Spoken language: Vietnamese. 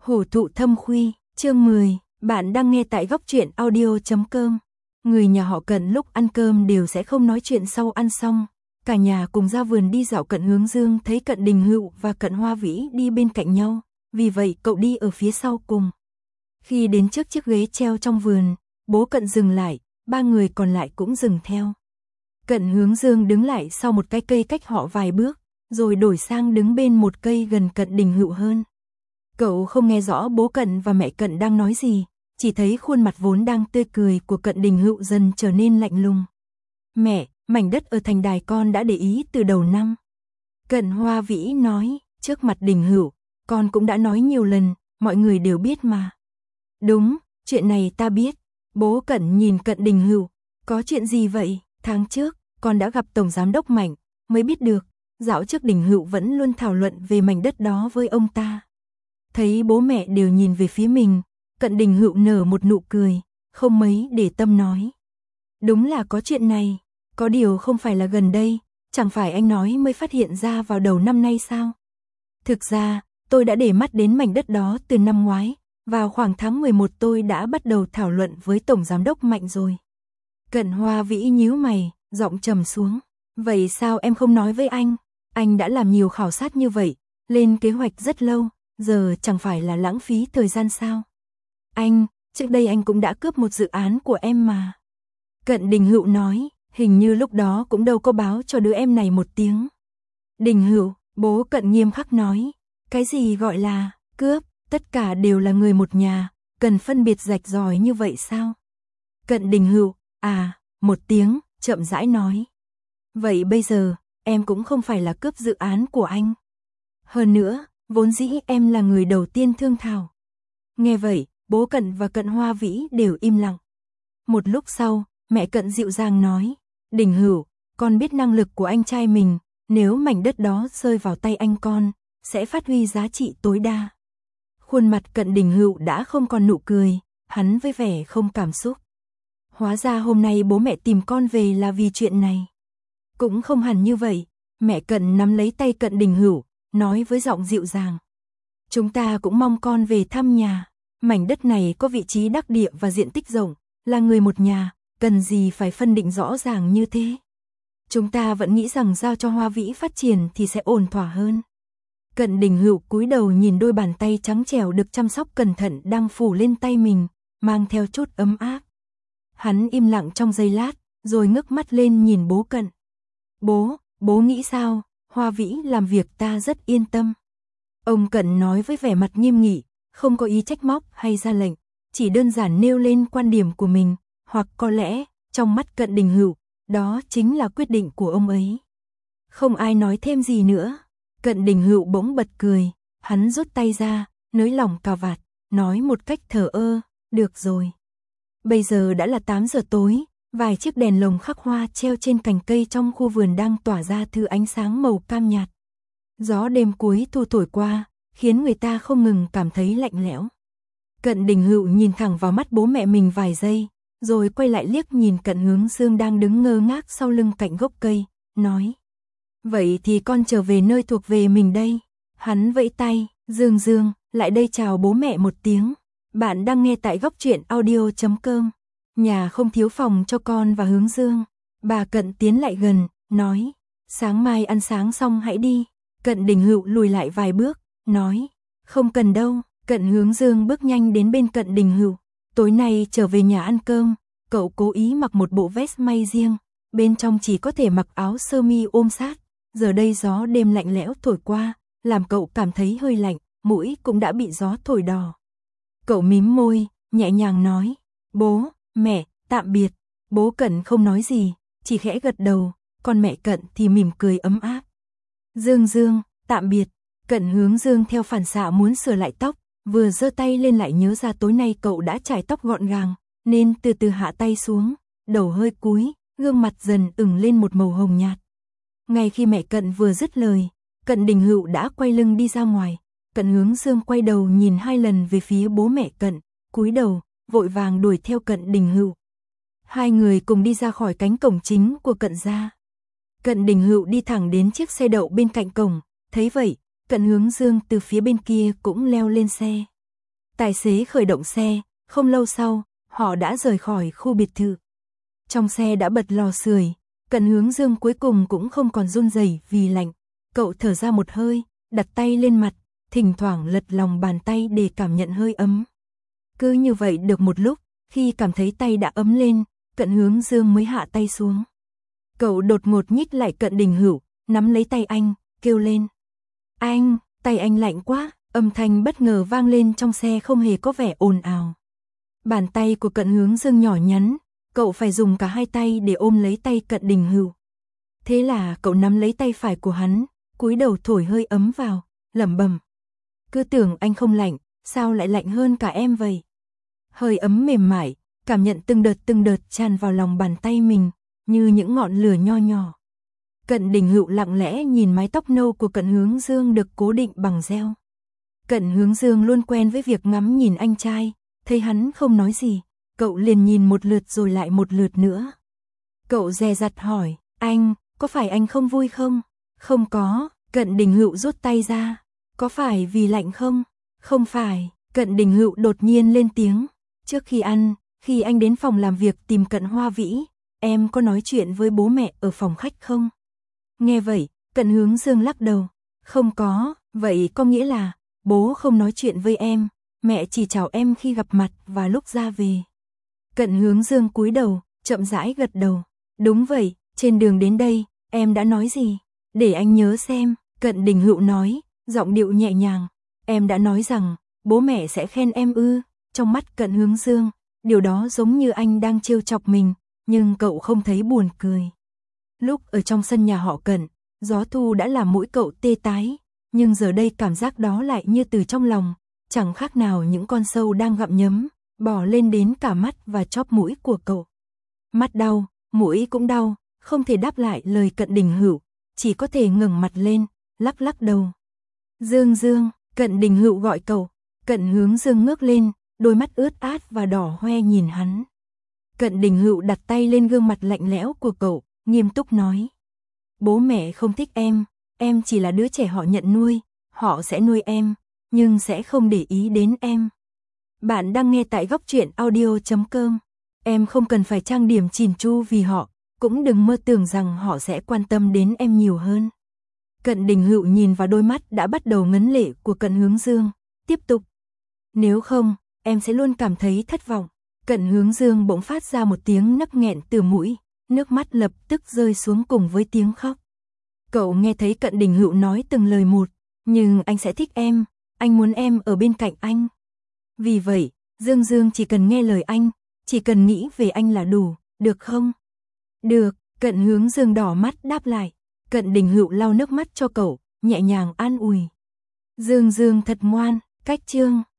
Hổ thụ thâm khuy, chương 10, bạn đang nghe tại góc truyện audio.com. Người nhà họ Cận lúc ăn cơm đều sẽ không nói chuyện sau ăn xong. Cả nhà cùng ra vườn đi dạo. Cận Hướng Dương thấy Cận Đình Hựu và Cận Hoa Vĩ đi bên cạnh nhau, vì vậy cậu đi ở phía sau cùng. Khi đến trước chiếc ghế treo trong vườn, bố Cận dừng lại, ba người còn lại cũng dừng theo. Cận Hướng Dương đứng lại sau một cái cây cách họ vài bước, rồi đổi sang đứng bên một cây gần Cận Đình Hựu hơn. Cậu không nghe rõ bố Cận và mẹ Cận đang nói gì, chỉ thấy khuôn mặt vốn đang tươi cười của Cận Đình Hựu dần trở nên lạnh lùng. Mẹ, mảnh đất ở thành đài con đã để ý từ đầu năm. Cận Hoa Vĩ nói, trước mặt Đình Hựu, con cũng đã nói nhiều lần, mọi người đều biết mà. Đúng, chuyện này ta biết. Bố Cận nhìn Cận Đình Hựu, có chuyện gì vậy? Tháng trước, con đã gặp Tổng Giám đốc Mạnh, mới biết được, dạo trước Đình Hựu vẫn luôn thảo luận về mảnh đất đó với ông ta. Thấy bố mẹ đều nhìn về phía mình, Cận Đình Hựu nở một nụ cười, không mấy để tâm nói. Đúng là có chuyện này, có điều không phải là gần đây, chẳng phải anh nói mới phát hiện ra vào đầu năm nay sao? Thực ra, tôi đã để mắt đến mảnh đất đó từ năm ngoái, vào khoảng tháng 11 tôi đã bắt đầu thảo luận với Tổng Giám đốc Mạnh rồi. Cận Hoa Vĩ nhíu mày, giọng trầm xuống. Vậy sao em không nói với anh? Anh đã làm nhiều khảo sát như vậy, lên kế hoạch rất lâu, giờ chẳng phải là lãng phí thời gian sao? Anh, trước đây anh cũng đã cướp một dự án của em mà. Cận Đình Hựu nói, hình như lúc đó cũng đâu có báo cho đứa em này một tiếng. Đình Hựu, bố Cận nghiêm khắc nói, cái gì gọi là cướp, tất cả đều là người một nhà, cần phân biệt rạch ròi như vậy sao? Cận Đình Hựu, một tiếng, chậm rãi nói. Vậy bây giờ, em cũng không phải là cướp dự án của anh. Hơn nữa, vốn dĩ em là người đầu tiên thương thảo. Nghe vậy, bố Cận và Cận Hoa Vĩ đều im lặng. Một lúc sau, mẹ Cận dịu dàng nói, Đình Hựu, con biết năng lực của anh trai mình, nếu mảnh đất đó rơi vào tay anh con, sẽ phát huy giá trị tối đa. Khuôn mặt Cận Đình Hựu đã không còn nụ cười, hắn với vẻ không cảm xúc. Hóa ra hôm nay bố mẹ tìm con về là vì chuyện này. Cũng không hẳn như vậy, mẹ Cận nắm lấy tay Cận Đình Hựu, nói với giọng dịu dàng. Chúng ta cũng mong con về thăm nhà, mảnh đất này có vị trí đắc địa và diện tích rộng, là người một nhà, cần gì phải phân định rõ ràng như thế. Chúng ta vẫn nghĩ rằng giao cho Hoa Vĩ phát triển thì sẽ ổn thỏa hơn. Cận Đình Hựu cúi đầu nhìn đôi bàn tay trắng trẻo được chăm sóc cẩn thận đang phủ lên tay mình, mang theo chút ấm áp. Hắn im lặng trong giây lát, rồi ngước mắt lên nhìn bố Cận. Bố nghĩ sao? Hoa Vĩ làm việc ta rất yên tâm. Ông Cận nói với vẻ mặt nghiêm nghị, không có ý trách móc hay ra lệnh, chỉ đơn giản nêu lên quan điểm của mình, hoặc có lẽ, trong mắt Cận Đình Hựu, đó chính là quyết định của ông ấy. Không ai nói thêm gì nữa. Cận Đình Hựu bỗng bật cười, hắn rút tay ra, nới lỏng cà vạt, nói một cách thờ ơ, được rồi. Bây giờ đã là 8 giờ tối, vài chiếc đèn lồng khắc hoa treo trên cành cây trong khu vườn đang tỏa ra thứ ánh sáng màu cam nhạt. Gió đêm cuối thu thổi qua, khiến người ta không ngừng cảm thấy lạnh lẽo. Cận Đình Hựu nhìn thẳng vào mắt bố mẹ mình vài giây, rồi quay lại liếc nhìn Cận Hướng Dương đang đứng ngơ ngác sau lưng cạnh gốc cây, nói. Vậy thì con trở về nơi thuộc về mình đây. Hắn vẫy tay, Dương, lại đây chào bố mẹ một tiếng. Bạn đang nghe tại góc truyện audio.com. Nhà không thiếu phòng cho con và Hướng Dương. Bà Cận tiến lại gần, nói. Sáng mai ăn sáng xong hãy đi. Cận Đình Hựu lùi lại vài bước, nói. Không cần đâu. Cận Hướng Dương bước nhanh đến bên Cận Đình Hựu. Tối nay trở về nhà ăn cơm, cậu cố ý mặc một bộ vest may riêng. Bên trong chỉ có thể mặc áo sơ mi ôm sát. Giờ đây gió đêm lạnh lẽo thổi qua, làm cậu cảm thấy hơi lạnh, mũi cũng đã bị gió thổi đỏ. Cậu mím môi, nhẹ nhàng nói, bố, mẹ, tạm biệt. Bố Cận không nói gì, chỉ khẽ gật đầu, còn mẹ Cận thì mỉm cười ấm áp. Dương, tạm biệt. Cận Hướng Dương theo phản xạ muốn sửa lại tóc, vừa giơ tay lên lại nhớ ra tối nay cậu đã chải tóc gọn gàng, nên từ từ hạ tay xuống, đầu hơi cúi, gương mặt dần ửng lên một màu hồng nhạt. Ngay khi mẹ Cận vừa dứt lời, Cận Đình Hựu đã quay lưng đi ra ngoài. Cận Hướng Dương quay đầu nhìn 2 lần về phía bố mẹ Cận, cúi đầu, vội vàng đuổi theo Cận Đình Hựu. Hai người cùng đi ra khỏi cánh cổng chính của Cận gia. Cận Đình Hựu đi thẳng đến chiếc xe đậu bên cạnh cổng, thấy vậy, Cận Hướng Dương từ phía bên kia cũng leo lên xe. Tài xế khởi động xe, không lâu sau, họ đã rời khỏi khu biệt thự. Trong xe đã bật lò sưởi, Cận Hướng Dương cuối cùng cũng không còn run rẩy vì lạnh. Cậu thở ra một hơi, đặt tay lên mặt, thỉnh thoảng lật lòng bàn tay để cảm nhận hơi ấm. Cứ như vậy được một lúc, khi cảm thấy tay đã ấm lên, Cận Hướng Dương mới hạ tay xuống. Cậu đột ngột nhích lại Cận Đình Hữu, nắm lấy tay anh, kêu lên. Anh, tay anh lạnh quá, âm thanh bất ngờ vang lên trong xe không hề có vẻ ồn ào. Bàn tay của Cận Hướng Dương nhỏ nhắn, cậu phải dùng cả hai tay để ôm lấy tay Cận Đình Hữu. Thế là cậu nắm lấy tay phải của hắn, cúi đầu thổi hơi ấm vào, lẩm bẩm. Cứ tưởng anh không lạnh, sao lại lạnh hơn cả em vậy? Hơi ấm mềm mại, cảm nhận từng đợt tràn vào lòng bàn tay mình, như những ngọn lửa nho nhỏ. Cận Đình Hữu lặng lẽ nhìn mái tóc nâu của Cận Hướng Dương được cố định bằng gel. Cận Hướng Dương luôn quen với việc ngắm nhìn anh trai, thấy hắn không nói gì, cậu liền nhìn một lượt rồi lại một lượt nữa. Cậu dè dặt hỏi, anh, có phải anh không vui không? Không có, Cận Đình Hữu rút tay ra. Có phải vì lạnh không? Không phải, Cận Đình Hữu đột nhiên lên tiếng. Trước khi ăn, khi anh đến phòng làm việc tìm Cận Hoa Vĩ, em có nói chuyện với bố mẹ ở phòng khách không? Nghe vậy, Cận Hướng Dương lắc đầu. Không có, vậy có nghĩa là bố không nói chuyện với em, mẹ chỉ chào em khi gặp mặt và lúc ra về. Cận Hướng Dương cúi đầu, chậm rãi gật đầu. Đúng vậy, trên đường đến đây, em đã nói gì? Để anh nhớ xem, Cận Đình Hữu nói, giọng điệu nhẹ nhàng. Em đã nói rằng, bố mẹ sẽ khen em ư? Trong mắt Cận Hướng Dương, điều đó giống như anh đang trêu chọc mình, nhưng cậu không thấy buồn cười. Lúc ở trong sân nhà họ Cận, gió thu đã làm mũi cậu tê tái, nhưng giờ đây cảm giác đó lại như từ trong lòng, chẳng khác nào những con sâu đang gặm nhấm, bò lên đến cả mắt và chóp mũi của cậu. Mắt đau, mũi cũng đau, không thể đáp lại lời Cận Đình Hữu, chỉ có thể ngẩng mặt lên, lắc lắc đầu. Dương Dương, Cận Đình Hữu gọi cậu. Cận Hướng Dương ngước lên, đôi mắt ướt át và đỏ hoe nhìn hắn. Cận Đình Hữu đặt tay lên gương mặt lạnh lẽo của cậu, nghiêm túc nói. Bố mẹ không thích em chỉ là đứa trẻ họ nhận nuôi, họ sẽ nuôi em, nhưng sẽ không để ý đến em. Bạn đang nghe tại Góc Truyện Audio.com. Em không cần phải trang điểm chỉn chu vì họ, cũng đừng mơ tưởng rằng họ sẽ quan tâm đến em nhiều hơn. Cận Đình Hữu nhìn vào đôi mắt đã bắt đầu ngấn lệ của Cận Hướng Dương, tiếp tục. Nếu không, em sẽ luôn cảm thấy thất vọng. Cận Hướng Dương bỗng phát ra một tiếng nấc nghẹn từ mũi, nước mắt lập tức rơi xuống cùng với tiếng khóc. Cậu nghe thấy Cận Đình Hữu nói từng lời một, nhưng anh sẽ thích em, anh muốn em ở bên cạnh anh. Vì vậy, Dương Dương chỉ cần nghe lời anh, chỉ cần nghĩ về anh là đủ, được không? Được, Cận Hướng Dương đỏ mắt đáp lại. Cận Đình Hữu lau nước mắt cho cậu, nhẹ nhàng an ủi. Dương Dương thật ngoan, cách chương.